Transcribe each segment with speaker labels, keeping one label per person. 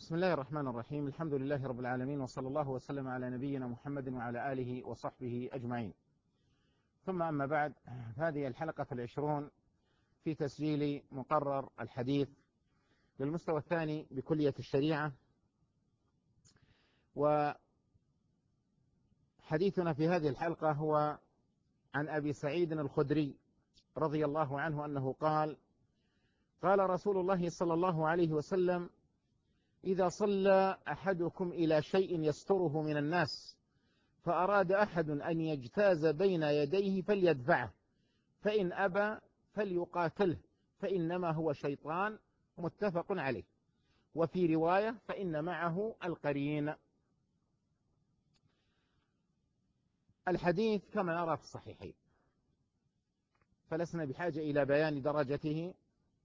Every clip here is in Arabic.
Speaker 1: بسم الله الرحمن الرحيم. الحمد لله رب العالمين، وصلى الله وسلم على نبينا محمد وعلى آله وصحبه أجمعين. ثم أما بعد، هذه الحلقة 20 في تسجيل مقرر الحديث للمستوى الثاني بكلية الشريعة. وحديثنا في هذه الحلقة هو عن أبي سعيد الخدري رضي الله عنه أنه قال: قال رسول الله صلى الله عليه وسلم: إذا صلى أحدكم إلى شيء يستره من الناس فأراد أحد أن يجتاز بين يديه فليدفعه، فإن أبى فليقاتله، فإنما هو شيطان. متفق عليه. وفي رواية: فإن معه القرين. الحديث كما نرى في الصحيحين، فلسنا بحاجة إلى بيان درجته.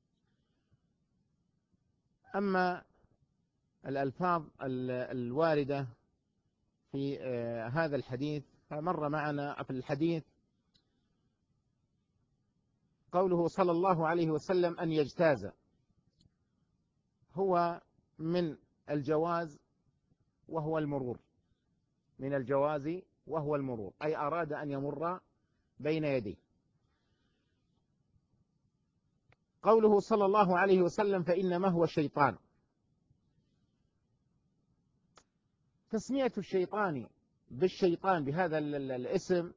Speaker 1: أما الألفاظ الواردة في هذا الحديث فمر معنا في الحديث قوله صلى الله عليه وسلم أن يجتاز، هو من الجواز وهو المرور، من الجواز وهو المرور، أي أراد أن يمر بين يديه. قوله صلى الله عليه وسلم: فإنما هو شيطان. تسمية الشيطان بالشيطان بهذا الاسم،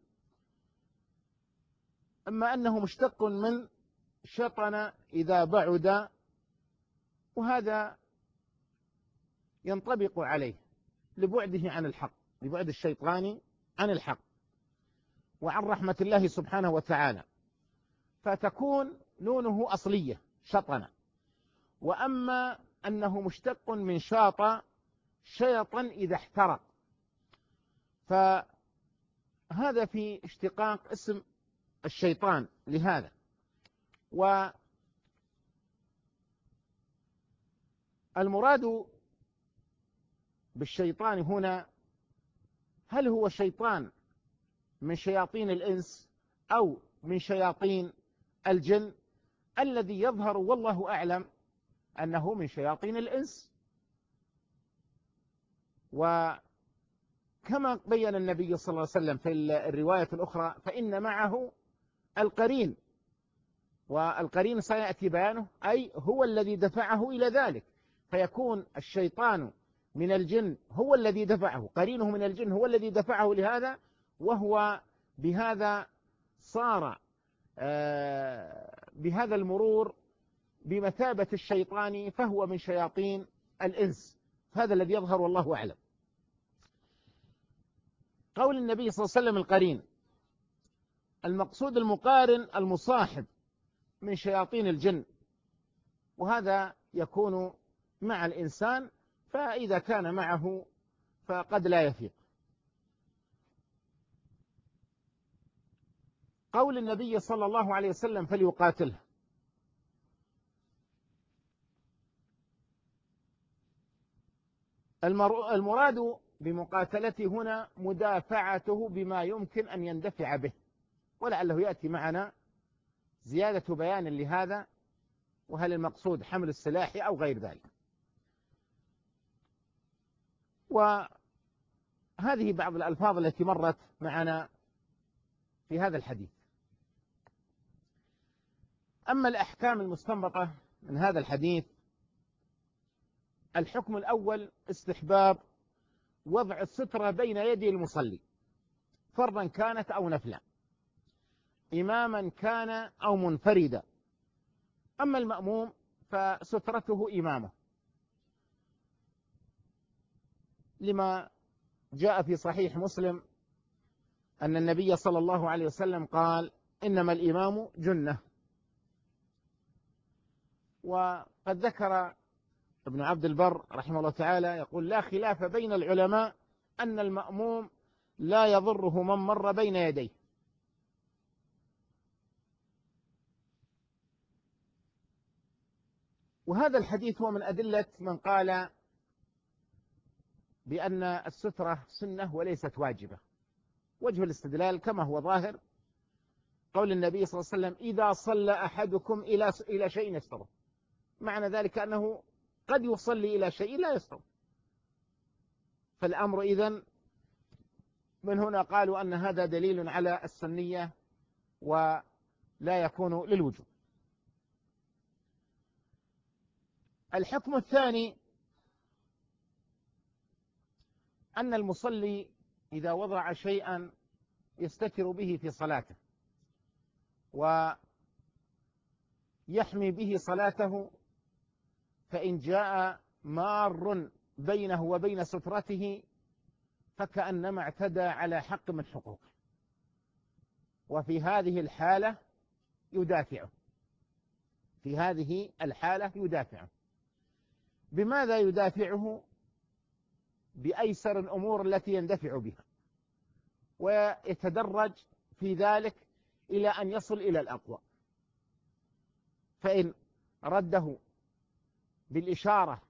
Speaker 1: أما أنه مشتق من شطن إذا بعد، وهذا ينطبق عليه لبعده عن الحق، لبعد الشيطان عن الحق وعن رحمة الله سبحانه وتعالى، فتكون نونه أصلية شطن. وأما أنه مشتق من شاط، شيطا إذا احترق، فهذا في اشتقاق اسم الشيطان لهذا. والمراد بالشيطان هنا، هل هو شيطان من شياطين الإنس أو من شياطين الجن؟ الذي يظهر والله أعلم أنه من شياطين الإنس. وكما بين النبي صلى الله عليه وسلم في الرواية الأخرى: فإن معه القرين. والقرين سيأتي بيانه، أي هو الذي دفعه إلى ذلك، فيكون الشيطان من الجن هو الذي دفعه، قرينه من الجن هو الذي دفعه لهذا، وهو بهذا صار بهذا المرور بمثابة الشيطان، فهو من شياطين الإنس. هذا الذي يظهر والله أعلم. قول النبي صلى الله عليه وسلم القرين، المقصود المقارن المصاحب من شياطين الجن، وهذا يكون مع الإنسان، فإذا كان معه فقد لا يفيق. قول النبي صلى الله عليه وسلم: فليقاتله، المراد بمقاتلته هنا مدافعته بما يمكن أن يندفع به، ولعله يأتي معنا زيادة بيان لهذا، وهل المقصود حمل السلاح أو غير ذلك. وهذه بعض الألفاظ التي مرت معنا في هذا الحديث. أما الأحكام المستنبطة من هذا الحديث، الحكم الأول: استحباب وضع السترة بين يدي المصلي، فرضا كانت أو نفلا، إماما كان أو منفردا. أما المأموم فسترته إمامه، لما جاء في صحيح مسلم أن النبي صلى الله عليه وسلم قال: إنما الإمام جنة. وقد ذكر ابن عبد البر رحمه الله تعالى يقول: لا خلاف بين العلماء أن المأموم لا يضره من مر بين يديه. وهذا الحديث هو من أدلة من قال بأن السترة سنة وليست واجبة. وجه الاستدلال كما هو ظاهر قول النبي صلى الله عليه وسلم: إذا صلى أحدكم إلى شيء يستره، معنى ذلك أنه قد يصلي إلى شيء لا يصوم. فالأمر إذن من هنا قالوا أن هذا دليل على السنية ولا يكون للوجوب. الحكم الثاني أن المصلي إذا وضع شيئا يستتر به في صلاته ويحمي به صلاته، فإن جاء مار بينه وبين سترته فكأنما اعتدى على حق من حقوقه، وفي هذه الحالة يدافعه. في هذه الحالة يدافعه. بماذا يدافعه؟ بأيسر الأمور التي يندفع بها، ويتدرج في ذلك إلى أن يصل إلى الأقوى. فإن رده بالإشارة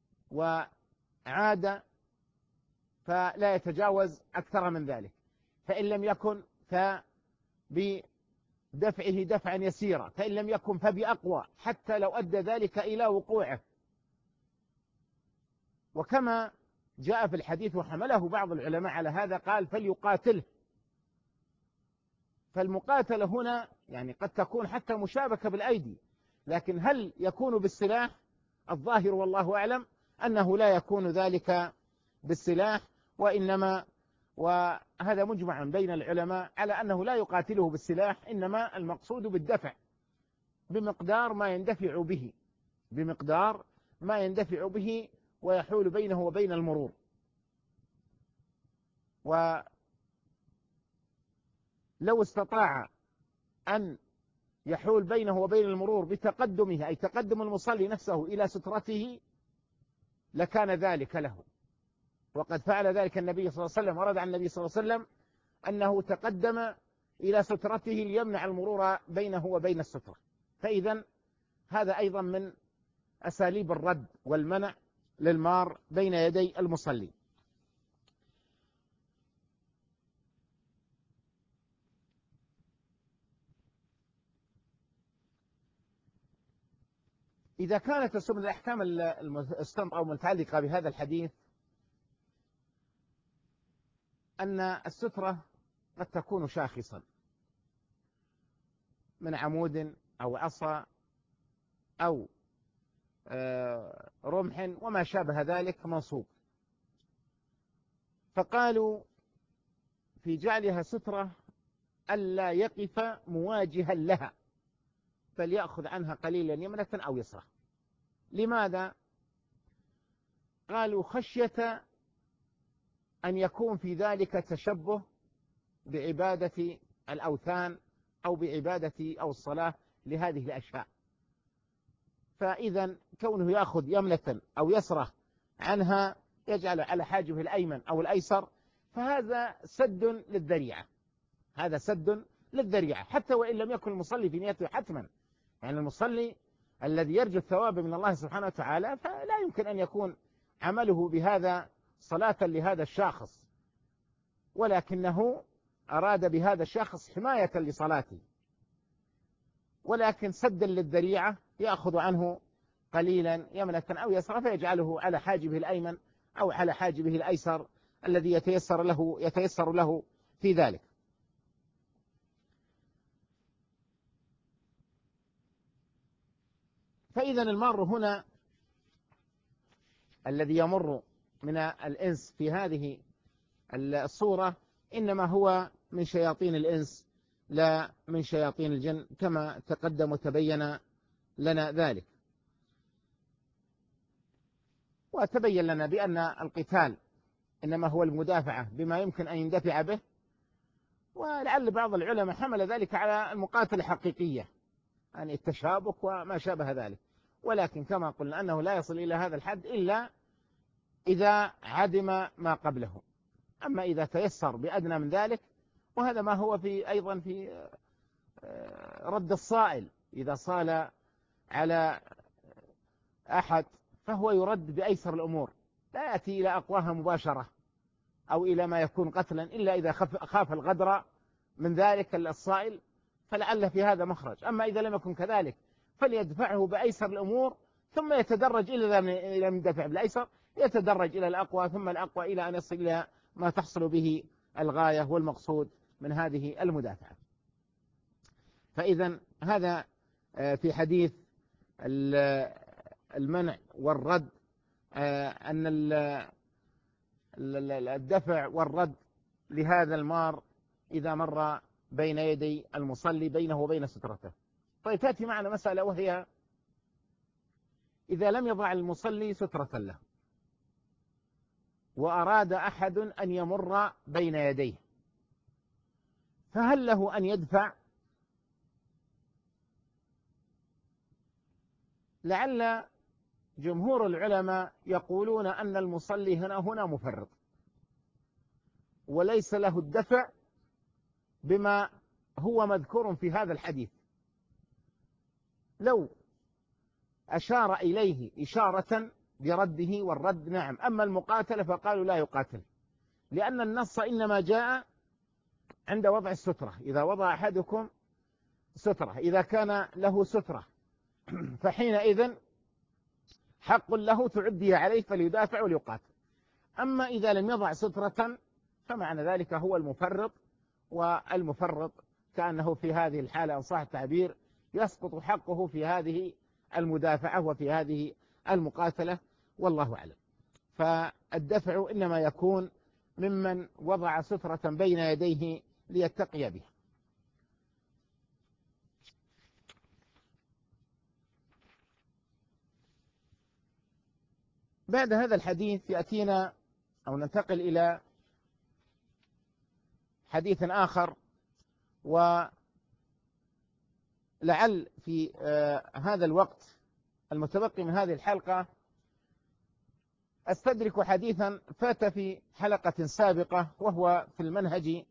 Speaker 1: وعاد فلا يتجاوز أكثر من ذلك، فإن لم يكن فبدفعه دفعا يسيرا، فإن لم يكن فبأقوى، حتى لو أدى ذلك إلى وقوعه. وكما جاء في الحديث وحمله بعض العلماء على هذا، قال فليقاتله. فالمقاتلة هنا يعني قد تكون حتى مشابكة بالأيدي، لكن هل يكون بالسلاح؟ الظاهر والله أعلم أنه لا يكون ذلك بالسلاح، وإنما وهذا مجمع بين العلماء على أنه لا يقاتله بالسلاح، إنما المقصود بالدفع بمقدار ما يندفع به، بمقدار ما يندفع به ويحول بينه وبين المرور. ولو استطاع أن يحول بينه وبين المرور بتقدمه، أي تقدم المصلي نفسه إلى سترته، لكان ذلك له. وقد فعل ذلك النبي صلى الله عليه وسلم. ورد عن النبي صلى الله عليه وسلم أنه تقدم إلى سترته ليمنع المرور بينه وبين السترة. فإذا هذا أيضا من أساليب الرد والمنع للمار بين يدي المصلي. إذا كانت من الأحكام المستنبطة أو متعلقة بهذا الحديث أن السترة قد تكون شاخصا من عمود أو عصا أو رمح وما شابه ذلك منصوب، فقالوا في جعلها سترة ألا يقف مواجها لها، بل يأخذ عنها قليلا يمنة أو يسرى. لماذا؟ قالوا خشية أن يكون في ذلك تشبه بعبادة الأوثان أو بعبادة أو الصلاة لهذه الأشياء. فإذا كونه يأخذ يمنة أو يسرى عنها يجعل على حاجبه الأيمن أو الأيسر، فهذا سد للذريعة. هذا سد للذريعة، حتى وإن لم يكن المصلي في نيته حتما. يعني المصلي الذي يرجو الثواب من الله سبحانه وتعالى فلا يمكن أن يكون عمله بهذا صلاة لهذا الشخص، ولكنه أراد بهذا الشخص حماية لصلاته، ولكن سدا للذريعة يأخذ عنه قليلا يمنة أو يسرى فيجعله على حاجبه الأيمن أو على حاجبه الأيسر الذي يتيسر له في ذلك. فإذا المار هنا الذي يمر من الإنس في هذه الصورة إنما هو من شياطين الإنس لا من شياطين الجن، كما تقدم وتبين لنا ذلك. وتبين لنا بأن القتال إنما هو المدافعة بما يمكن أن يندفع به، ولعل بعض العلماء حمل ذلك على المقاتلة الحقيقية، يعني التشابك وما شابه ذلك. ولكن كما قلنا أنه لا يصل إلى هذا الحد إلا إذا عدم ما قبله. أما إذا تيسر بأدنى من ذلك، وهذا ما هو في أيضا في رد الصائل، إذا صال على أحد فهو يرد بأيسر الأمور، لا يأتي إلى أقواها مباشرة أو إلى ما يكون قتلا، إلا إذا خاف الغدر من ذلك الصائل، فلعل في هذا مخرج. أما إذا لم يكن كذلك فليدفعه بأيسر الأمور، ثم يتدرج إلى من دفع بالأيسر، يتدرج إلى الأقوى ثم الأقوى إلى أن يصل إلى ما تحصل به الغاية والمقصود من هذه المدافعة. فإذا هذا في حديث المنع والرد، أن الدفع والرد لهذا المار إذا مر بين يدي المصلي بينه وبين سترته. طيب تأتي معنا مسألة، وهي إذا لم يضع المصلي سترة له وأراد أحد أن يمر بين يديه، فهل له أن يدفع؟ لعل جمهور العلماء يقولون أن المصلي هنا مفرط، وليس له الدفع بما هو مذكور في هذا الحديث. لو أشار إليه إشارة برده والرد نعم، أما المقاتلة فقالوا لا يقاتل، لأن النص إنما جاء عند وضع السترة. إذا وضع أحدكم سترة، إذا كان له سترة فحينئذ حق له تعدي عليه فليدافع وليقاتل. أما إذا لم يضع سترة فمعنى ذلك هو المفرط، والمفرط كأنه في هذه الحالة إن صح التعبير يسقط حقه في هذه المدافعة وفي هذه المقاتلة، والله أعلم. فالدفع إنما يكون ممن وضع سترة بين يديه ليتقي بها. بعد هذا الحديث يأتينا أو ننتقل إلى حديث آخر، ولعل في هذا الوقت المتبقي من هذه الحلقة أستدرك حديثا فات في حلقة سابقة، وهو في المنهج،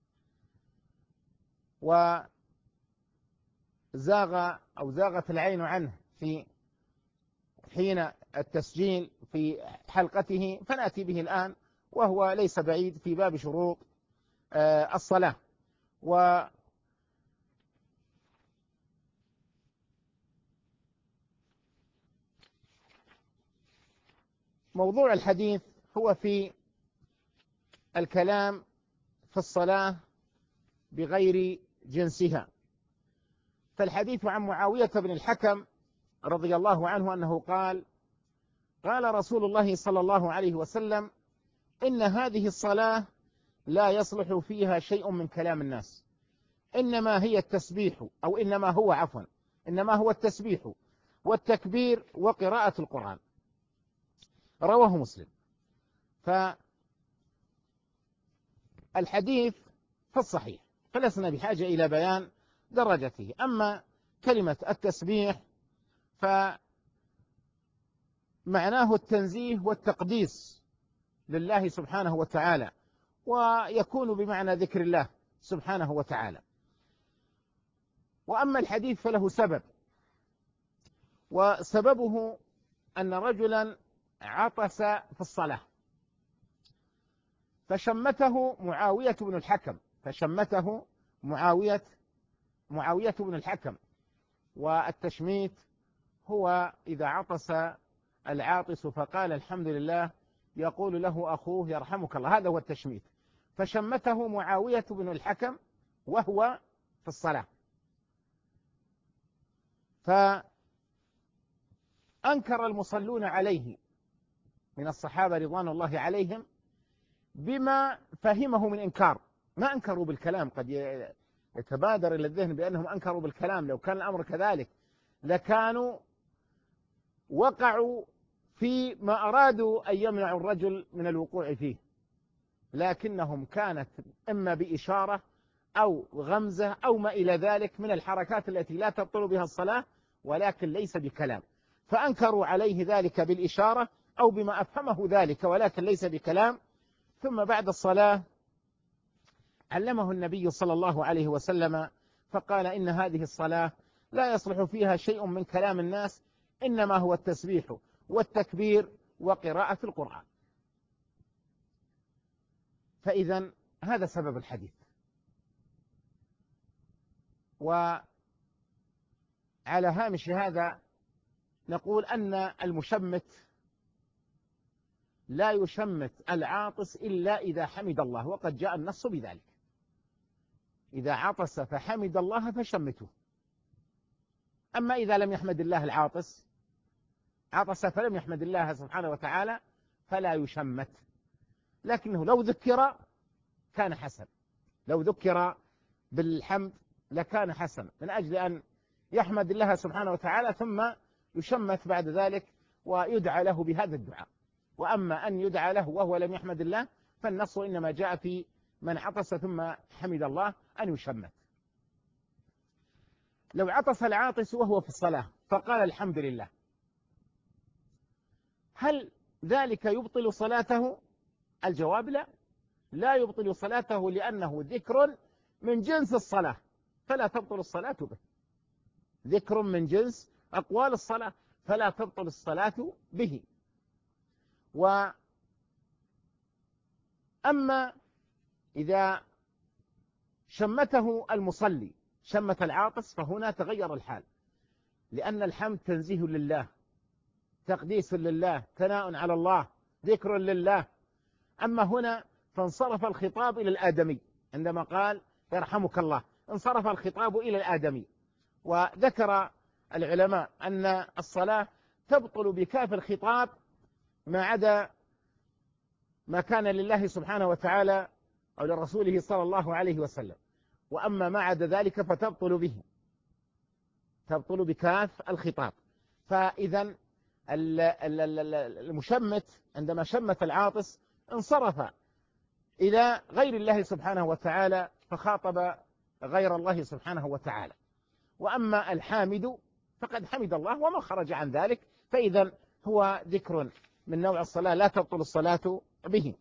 Speaker 1: زاغت العين عنه في حين التسجيل في حلقته، فنأتي به الآن، وهو ليس بعيد في باب شروط الصلاة. وموضوع الحديث هو في الكلام في الصلاة بغير جنسها. فالحديث عن معاوية بن الحكم رضي الله عنه أنه قال: قال رسول الله صلى الله عليه وسلم: إن هذه الصلاة لا يصلح فيها شيء من كلام الناس، إنما هي التسبيح، أو إنما هو التسبيح والتكبير وقراءة القرآن. رواه مسلم. فالحديث في الصحيح، فلسنا بحاجة إلى بيان درجته. أما كلمة التسبيح فمعناه التنزيه والتقديس لله سبحانه وتعالى، ويكون بمعنى ذكر الله سبحانه وتعالى. وأما الحديث فله سبب، وسببه أن رجلا عطس في الصلاة فشمته معاوية بن الحكم، معاوية بن الحكم. والتشميت هو إذا عطس العاطس فقال الحمد لله يقول له أخوه يرحمك الله، هذا هو التشميت. فشمته معاوية بن الحكم وهو في الصلاة، فأنكر المصلون عليه من الصحابة رضوان الله عليهم بما فهمه من إنكار. ما أنكروا بالكلام، قد يتبادر إلى الذهن بأنهم أنكروا بالكلام، لو كان الأمر كذلك لكانوا وقعوا في ما أرادوا أن يمنعوا الرجل من الوقوع فيه، لكنهم كانت إما بإشارة أو غمزة أو ما إلى ذلك من الحركات التي لا تبطل بها الصلاة، ولكن ليس بكلام. فأنكروا عليه ذلك بالإشارة أو بما أفهمه ذلك، ولكن ليس بكلام. ثم بعد الصلاة علمه النبي صلى الله عليه وسلم فقال: إن هذه الصلاة لا يصلح فيها شيء من كلام الناس، إنما هو التسبيح والتكبير وقراءة القرآن. فإذا هذا سبب الحديث. وعلى هامش هذا نقول أن المشمت لا يشمت العاطس إلا إذا حمد الله، وقد جاء النص بذلك. إذا عطس فحمد الله فشمته. أما إذا لم يحمد الله العاطس، عطس فلم يحمد الله سبحانه وتعالى، فلا يشمت. لكنه لو ذكر كان حسن، لو ذكر بالحمد لكان حسن، من أجل أن يحمد الله سبحانه وتعالى ثم يشمت بعد ذلك ويدعى له بهذا الدعاء. وأما أن يدعى له وهو لم يحمد الله فالنص إنما جاء في من عطس ثم حمد الله أن يشمت. لو عطس العاطس وهو في الصلاة فقال الحمد لله، هل ذلك يبطل صلاته؟ الجواب لا، لا يبطل صلاته، لأنه ذكر من جنس الصلاة فلا تبطل الصلاة به، ذكر من جنس أقوال الصلاة فلا تبطل الصلاة به. وأما إذا شمته المصلي شمت العاطس فهنا تغير الحال، لأن الحمد تنزيه لله، تقديس لله، ثناء على الله، ذكر لله. أما هنا فانصرف الخطاب إلى الآدمي، عندما قال يرحمك الله انصرف الخطاب إلى الآدمي. وذكر العلماء أن الصلاة تبطل بكاف الخطاب ما عدا ما كان لله سبحانه وتعالى أو لرسوله صلى الله عليه وسلم، وأما ما عدا ذلك فتبطل به، تبطل بكاف الخطاب. فإذا المشمت عندما شمت العاطس انصرف إلى غير الله سبحانه وتعالى فخاطب غير الله سبحانه وتعالى. وأما الحامد فقد حمد الله وما خرج عن ذلك، فإذا هو ذكر من نوع الصلاة لا تبطل الصلاة به.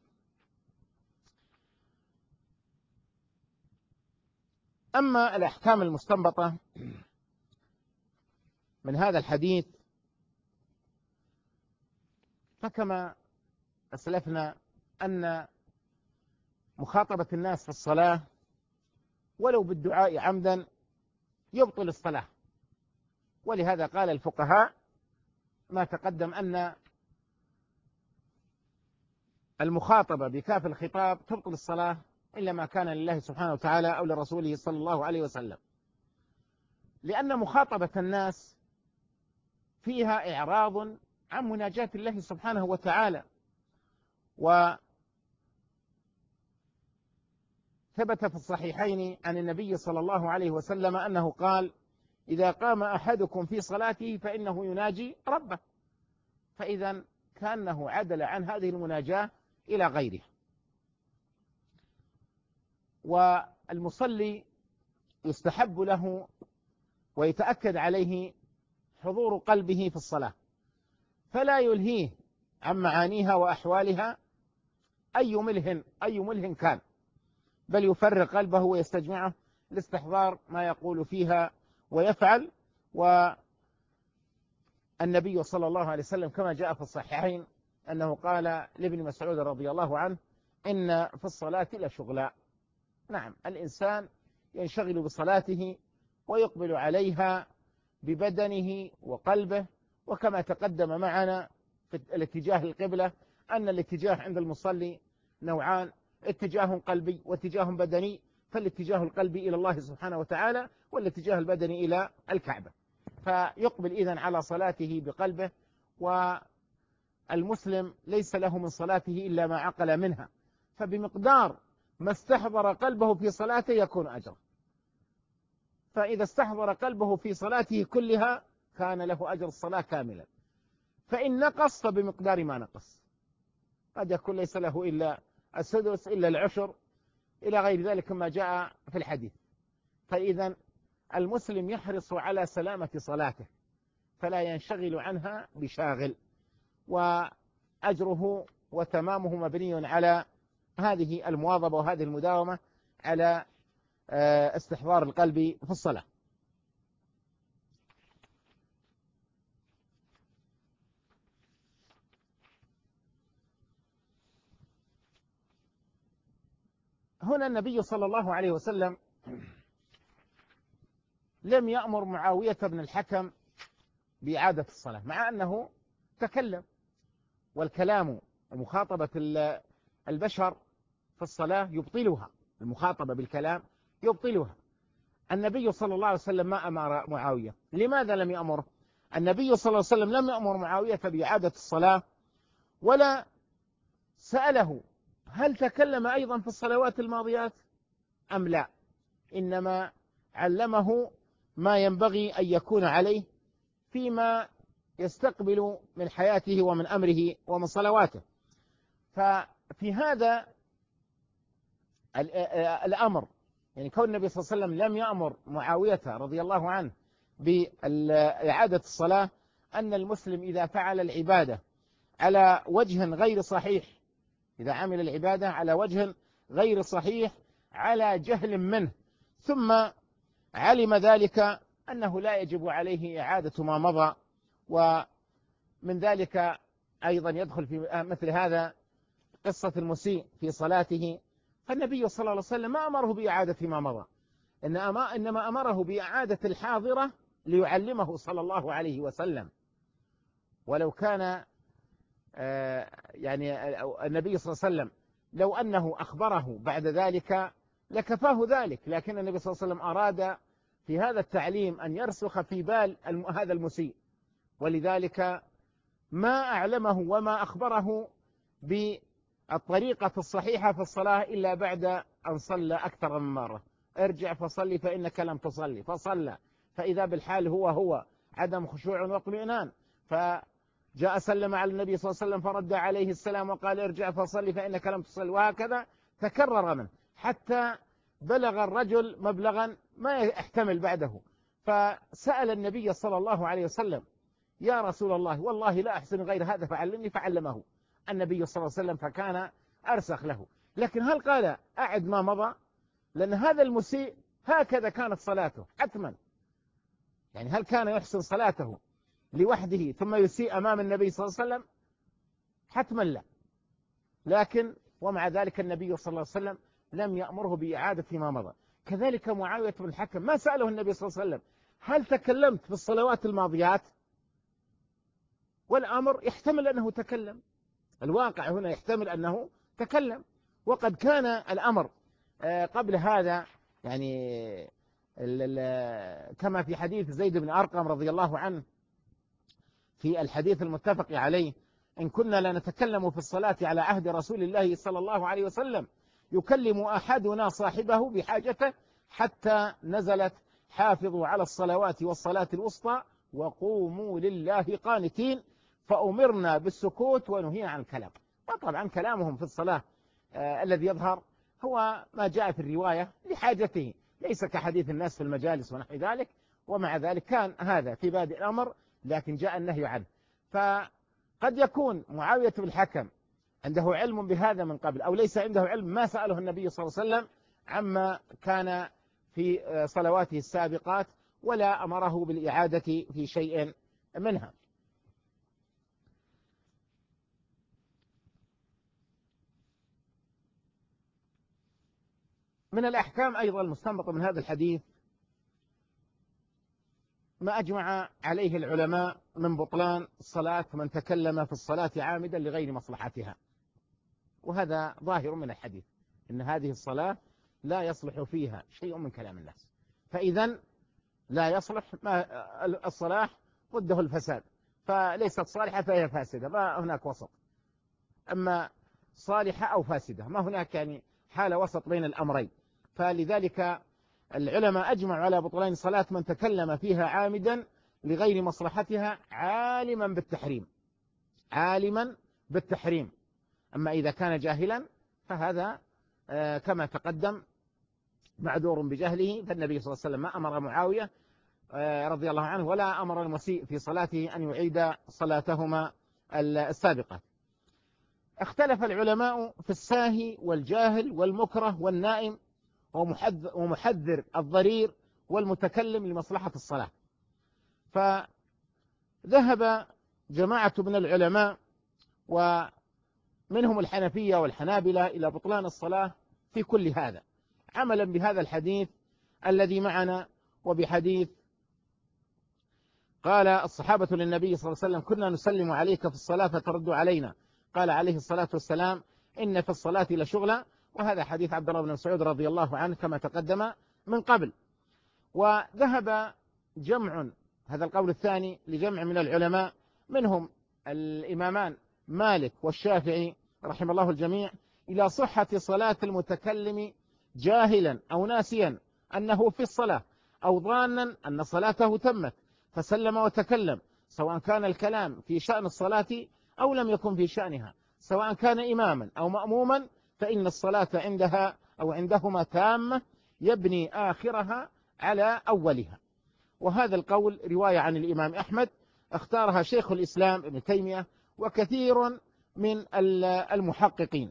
Speaker 1: أما الأحكام المستنبطة من هذا الحديث فكما أسلفنا أن مخاطبة الناس في الصلاة ولو بالدعاء عمدا يبطل الصلاة، ولهذا قال الفقهاء ما تقدم أن المخاطبة بكاف الخطاب تبطل الصلاة إلا ما كان لله سبحانه وتعالى أو لرسوله صلى الله عليه وسلم، لأن مخاطبة الناس فيها إعراض عن مناجاة الله سبحانه وتعالى. وثبت في الصحيحين عن النبي صلى الله عليه وسلم أنه قال إذا قام أحدكم في صلاته فإنه يناجي ربه، فإذا كأنه عدل عن هذه المناجاة إلى غيرها. والمصلي يستحب له ويتأكد عليه حضور قلبه في الصلاة، فلا يلهيه عن معانيها وأحوالها أي مله كان، بل يفرغ قلبه ويستجمعه لاستحضار ما يقول فيها ويفعل. والنبي صلى الله عليه وسلم كما جاء في الصحيحين أنه قال لابن مسعود رضي الله عنه إن في الصلاة لشغلا. نعم، الإنسان ينشغل بصلاته ويقبل عليها ببدنه وقلبه، وكما تقدم معنا في الاتجاه القبلة أن الاتجاه عند المصلي نوعان، اتجاه قلبي واتجاه بدني، فالاتجاه القلبي إلى الله سبحانه وتعالى والاتجاه البدني إلى الكعبة، فيقبل إذن على صلاته بقلبه. والمسلم ليس له من صلاته إلا ما عقل منها، فبمقدار ما استحضر قلبه في صلاته يكون أجر، فإذا استحضر قلبه في صلاته كلها كان له أجر الصلاة كاملا، فإن نقص فبمقدار ما نقص، قد يكون ليس له إلا السدس إلا العشر إلى غير ذلك ما جاء في الحديث. فإذا المسلم يحرص على سلامة صلاته فلا ينشغل عنها بشاغل، وأجره وتمامه مبني على هذه المواظبة وهذه المداومة على استحضار القلب في الصلاة. هنا النبي صلى الله عليه وسلم لم يأمر معاوية بن الحكم بإعادة الصلاة مع أنه تكلم، والكلام ومخاطبة البشر في الصلاة يبطلها، المخاطبة بالكلام يبطلها. النبي صلى الله عليه وسلم ما أمر معاوية. لماذا لم يأمره؟ النبي صلى الله عليه وسلم لم يأمر معاوية بإعادة الصلاة، ولا سأله هل تكلم أيضا في الصلوات الماضيات أم لا، إنما علمه ما ينبغي أن يكون عليه فيما يستقبل من حياته ومن أمره ومن صلواته. ففي هذا الأمر، يعني كون النبي صلى الله عليه وسلم لم يأمر معاوية رضي الله عنه بإعادة الصلاة، أن المسلم إذا فعل العبادة على وجه غير صحيح، إذا عمل العبادة على وجه غير صحيح على جهل منه، ثم علم ذلك، أنه لا يجب عليه إعادة ما مضى. ومن ذلك أيضا يدخل في مثل هذا قصة المسيء في صلاته، فالنبي صلى الله عليه وسلم ما أمره بإعادة ما مضى، إنما أمره بإعادة الحاضرة ليعلمه صلى الله عليه وسلم. ولو كان يعني النبي صلى الله عليه وسلم لو أنه أخبره بعد ذلك لكفاه ذلك، لكن النبي صلى الله عليه وسلم أراد في هذا التعليم أن يرسخ في بال هذا المسيء، ولذلك ما أعلمه وما أخبره بالطريقة الصحيحة في الصلاة إلا بعد أن صلى أكثر من مرة. ارجع فصلي فإنك لم تصلي، فصلى، فإذا بالحال هو عدم خشوع واطمئنان، فجاء سلم على النبي صلى الله عليه وسلم فرد عليه السلام وقال ارجع فصلي فإنك لم تصلي، وهكذا تكرر منه حتى بلغ الرجل مبلغا ما يحتمل بعده، فسأل النبي صلى الله عليه وسلم يا رسول الله والله لا أحسن غير هذا فعلمني، فعلمه النبي صلى الله عليه وسلم، فكان أرسخ له. لكن هل قال أعد ما مضى؟ لأن هذا المسيء هكذا كانت صلاته حتما، يعني هل كان يحسن صلاته لوحده ثم يسيء أمام النبي صلى الله عليه وسلم؟ حتما لا. لكن ومع ذلك النبي صلى الله عليه وسلم لم يأمره بإعادة ما مضى. كذلك معاوية بن الحكم ما سأله النبي صلى الله عليه وسلم هل تكلمت في الصلوات الماضيات؟ والأمر يحتمل أنه تكلم، الواقع هنا يحتمل أنه تكلم، وقد كان الأمر قبل هذا، يعني كما في حديث زيد بن أرقم رضي الله عنه في الحديث المتفق عليه: إن كنا لا نتكلم في الصلاة على عهد رسول الله صلى الله عليه وسلم يكلم أحدنا صاحبه بحاجته حتى نزلت حافظوا على الصلوات والصلاة الوسطى وقوموا لله قانتين، فأمرنا بالسكوت ونهينا عن الكلام. وطبعا كلامهم في الصلاة الذي يظهر هو ما جاء في الرواية لحاجته، ليس كحديث الناس في المجالس ونحو ذلك، ومع ذلك كان هذا في بادئ الأمر لكن جاء النهي عنه. فقد يكون معاوية بن الحكم عنده علم بهذا من قبل، أو ليس عنده علم، ما سأله النبي صلى الله عليه وسلم عما كان في صلواته السابقات، ولا أمره بالإعادة في شيء منها. من الأحكام أيضا المستنبطة من هذا الحديث ما أجمع عليه العلماء من بطلان الصلاة من تكلم في الصلاة عامدا لغير مصلحتها، وهذا ظاهر من الحديث إن هذه الصلاة لا يصلح فيها شيء من كلام الناس، فإذا لا يصلح الصلاح ضده الفساد، فليست صالحة فهي فاسدة، ما هناك وسط، أما صالحة أو فاسدة، ما هناك يعني حالة وسط بين الأمرين. فلذلك العلماء أجمعوا على بطلان صلاة من تكلم فيها عامدا لغير مصلحتها عالما بالتحريم. أما إذا كان جاهلا فهذا كما تقدم معذور بجهله، فالنبي صلى الله عليه وسلم ما أمر معاوية رضي الله عنه ولا أمر المسيء في صلاته أن يعيد صلاتهما السابقة. اختلف العلماء في الساهي والجاهل والمكره والنائم ومحذر الضرير والمتكلم لمصلحة الصلاة، فذهب جماعة من العلماء ومنهم الحنفية والحنابلة إلى بطلان الصلاة في كل هذا، عملا بهذا الحديث الذي معنا وبحديث قال الصحابة للنبي صلى الله عليه وسلم: كنا نسلم عليك في الصلاة فترد علينا. قال عليه الصلاة والسلام: إن في الصلاة لشغلا. وهذا حديث عبد الله بن مسعود رضي الله عنه كما تقدم من قبل. وذهب جمع، هذا القول الثاني لجمع من العلماء، منهم الإمامان مالك والشافعي رحم الله الجميع، إلى صحة صلاة المتكلم جاهلا أو ناسيا أنه في الصلاة، أو ظانا أن صلاته تمت فسلم وتكلم، سواء كان الكلام في شأن الصلاة أو لم يكن في شأنها، سواء كان إماما أو مأموما، فإن الصلاة عندها أو عندهما تامة، يبني آخرها على أولها. وهذا القول رواية عن الإمام أحمد، اختارها شيخ الإسلام ابن تيمية وكثير من المحققين،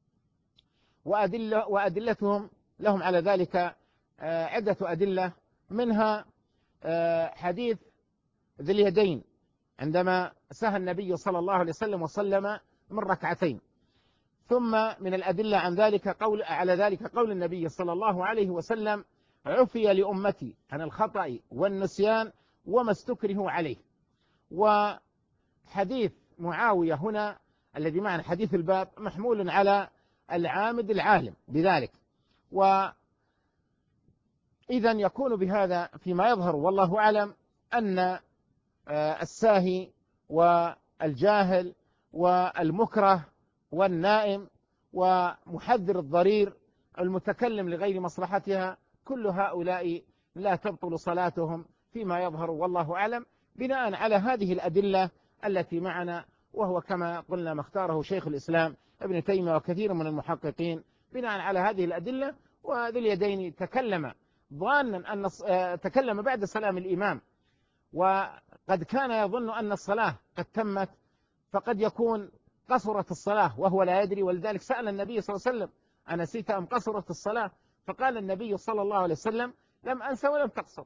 Speaker 1: وأدلتهم لهم على ذلك عدة أدلة، منها حديث ذي اليدين عندما سهى النبي صلى الله عليه وسلم وسلم من ركعتين. ثم من الأدلة على ذلك قول النبي صلى الله عليه وسلم: عفي لأمتي عن الخطأ والنسيان وما استكرهوا عليه. وحديث معاوية هنا الذي معنا حديث الباب محمول على العامد العالم بذلك. وإذا يكون بهذا فيما يظهر والله أعلم أن الساهي والجاهل والمكره والنائم ومحذر الضرير المتكلم لغير مصلحتها، كل هؤلاء لا تبطل صلاتهم فيما يظهر والله أعلم، بناء على هذه الأدلة التي معنا، وهو كما قلنا ما اختاره شيخ الإسلام ابن تيمية وكثير من المحققين بناء على هذه الأدلة. وذي اليدين تكلم ظانا أن تكلم بعد سلام الإمام، وقد كان يظن أن الصلاة قد تمت، فقد يكون قصرت الصلاة وهو لا يدري، ولذلك سأل النبي صلى الله عليه وسلم: أنسيت أم قصرت الصلاة؟ فقال النبي صلى الله عليه وسلم: لم أنس ولم تقصر.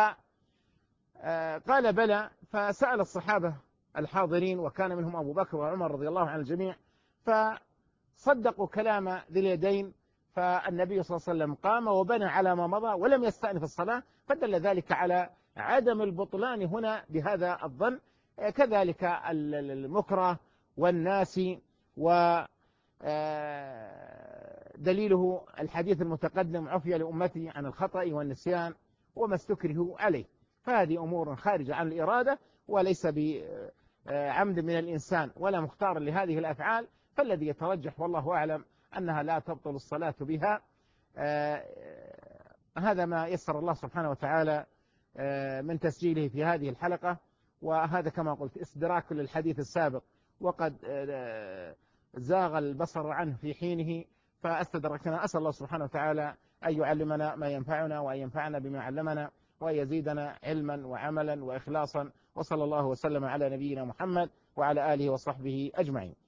Speaker 1: فقال: بلى. فسأل الصحابة الحاضرين، وكان منهم أبو بكر وعمر رضي الله عن الجميع، فصدقوا كلام ذي اليدين. فالنبي صلى الله عليه وسلم قام وبنى على ما مضى ولم يستأنف الصلاة، فدل ذلك على عدم البطلان هنا بهذا الظن. كذلك المكره والناس، ودليله الحديث المتقدم: عفي لأمتي عن الخطأ والنسيان وما استكرهوا عليه. فهذه أمور خارجة عن الإرادة وليس بعمد من الإنسان ولا مختار لهذه الأفعال، فالذي يترجح والله أعلم أنها لا تبطل الصلاة بها. هذا ما يسر الله سبحانه وتعالى من تسجيله في هذه الحلقة، وهذا كما قلت استدراك للحديث السابق، وقد زاغ البصر عنه في حينه فاستدركنا. أسأل الله سبحانه وتعالى أن يعلمنا ما ينفعنا وأن ينفعنا بما علمنا وأن يزيدنا علما وعملا وإخلاصا. وصلى الله وسلم على نبينا محمد وعلى آله وصحبه أجمعين.